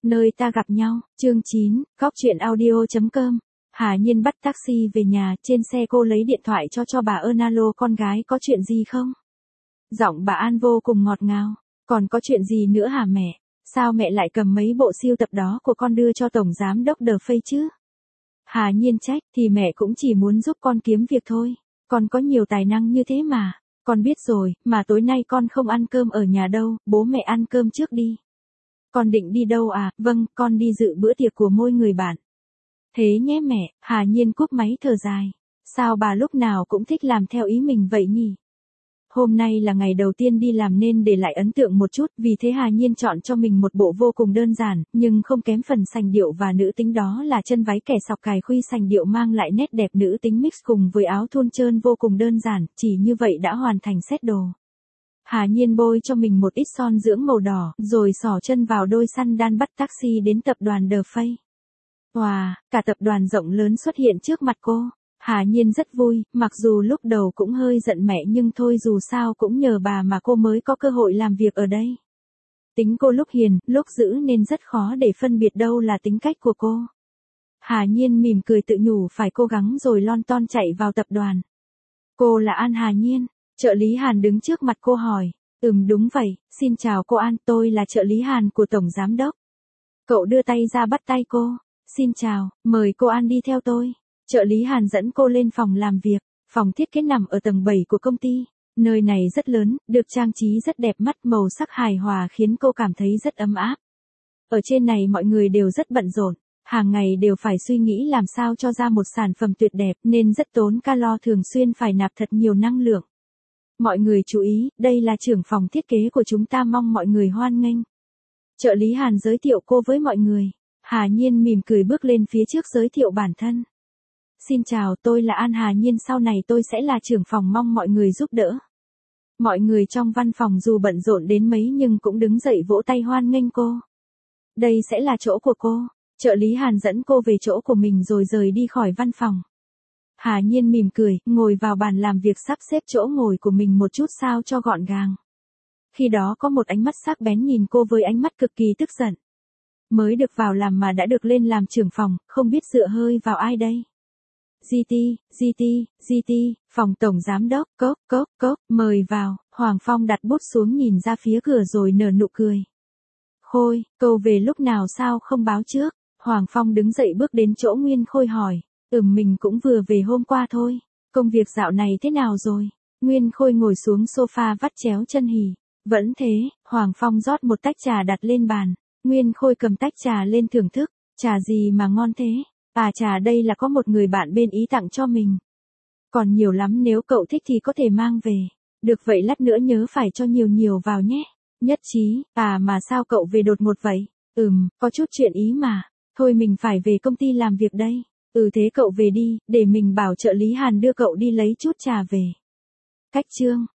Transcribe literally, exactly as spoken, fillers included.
nơi ta gặp nhau, chương chín, góc chuyện audio chấm com. Hà Nhiên bắt taxi về nhà, trên xe cô lấy điện thoại cho cho bà ơn alo con gái có chuyện gì không? Giọng bà An vô cùng ngọt ngào, còn có chuyện gì nữa hả mẹ? Sao mẹ lại cầm mấy bộ siêu tập đó của con đưa cho Tổng Giám đốc The Face chứ? Hà Nhiên trách, thì mẹ cũng chỉ muốn giúp con kiếm việc thôi, con có nhiều tài năng như thế mà, con biết rồi, mà tối nay con không ăn cơm ở nhà đâu, bố mẹ ăn cơm trước đi. Con định đi đâu à? Vâng, con đi dự bữa tiệc của môi người bạn. Thế nhé mẹ. Hà Nhiên cúp máy thở dài. Sao bà lúc nào cũng thích làm theo ý mình vậy nhỉ? Hôm nay là ngày đầu tiên đi làm nên để lại ấn tượng một chút, vì thế Hà Nhiên chọn cho mình một bộ vô cùng đơn giản, nhưng không kém phần sành điệu và nữ tính, đó là chân váy kẻ sọc cài khuy sành điệu mang lại nét đẹp nữ tính mix cùng với áo thun trơn vô cùng đơn giản, chỉ như vậy đã hoàn thành set đồ. Hà Nhiên bôi cho mình một ít son dưỡng màu đỏ, rồi xỏ chân vào đôi sandal bắt taxi đến tập đoàn The Face. Wow, cả tập đoàn rộng lớn xuất hiện trước mặt cô. Hà Nhiên rất vui, mặc dù lúc đầu cũng hơi giận mẹ nhưng thôi dù sao cũng nhờ bà mà cô mới có cơ hội làm việc ở đây. Tính cô lúc hiền, lúc dữ nên rất khó để phân biệt đâu là tính cách của cô. Hà Nhiên mỉm cười tự nhủ phải cố gắng rồi lon ton chạy vào tập đoàn. Cô là An Hà Nhiên. Trợ lý Hàn đứng trước mặt cô hỏi. Ừm đúng vậy, xin chào cô An, tôi là trợ lý Hàn của Tổng Giám đốc. Cậu đưa tay ra bắt tay cô. Xin chào, mời cô An đi theo tôi. Trợ lý Hàn dẫn cô lên phòng làm việc. Phòng thiết kế nằm ở tầng bảy của công ty. Nơi này rất lớn, được trang trí rất đẹp mắt, màu sắc hài hòa khiến cô cảm thấy rất ấm áp. Ở trên này mọi người đều rất bận rộn. Hàng ngày đều phải suy nghĩ làm sao cho ra một sản phẩm tuyệt đẹp nên rất tốn calo, thường xuyên phải nạp thật nhiều năng lượng. Mọi người chú ý, đây là trưởng phòng thiết kế của chúng ta, mong mọi người hoan nghênh. Trợ lý Hàn giới thiệu cô với mọi người. Hà Nhiên mỉm cười bước lên phía trước giới thiệu bản thân. Xin chào, tôi là An Hà Nhiên, sau này tôi sẽ là trưởng phòng, mong mọi người giúp đỡ. Mọi người trong văn phòng dù bận rộn đến mấy nhưng cũng đứng dậy vỗ tay hoan nghênh cô. Đây sẽ là chỗ của cô. Trợ lý Hàn dẫn cô về chỗ của mình rồi rời đi khỏi văn phòng. Hà Nhiên mỉm cười, ngồi vào bàn làm việc, sắp xếp chỗ ngồi của mình một chút sao cho gọn gàng. Khi đó có một ánh mắt sắc bén nhìn cô với ánh mắt cực kỳ tức giận. Mới được vào làm mà đã được lên làm trưởng phòng, không biết dựa hơi vào ai đây? giê tê, giê tê, giê tê, phòng Tổng Giám đốc, cốc, cốc, cốc, mời vào. Hoàng Phong đặt bút xuống nhìn ra phía cửa rồi nở nụ cười. Khôi, cậu về lúc nào sao không báo trước? Hoàng Phong đứng dậy bước đến chỗ Nguyên Khôi hỏi. Ừm mình cũng vừa về hôm qua thôi. Công việc dạo này thế nào rồi? Nguyên Khôi ngồi xuống sofa vắt chéo chân hỉ. Vẫn thế. Hoàng Phong rót một tách trà đặt lên bàn. Nguyên Khôi cầm tách trà lên thưởng thức. Trà gì mà ngon thế? À trà đây là có một người bạn bên ý tặng cho mình. Còn nhiều lắm, nếu cậu thích thì có thể mang về. Được vậy lát nữa nhớ phải cho nhiều nhiều vào nhé. Nhất trí. À mà sao cậu về đột ngột vậy? Ừm, có chút chuyện ý mà. Thôi mình phải về công ty làm việc đây. Ừ thế cậu về đi, để mình bảo trợ lý Hàn đưa cậu đi lấy chút trà về. Cách chương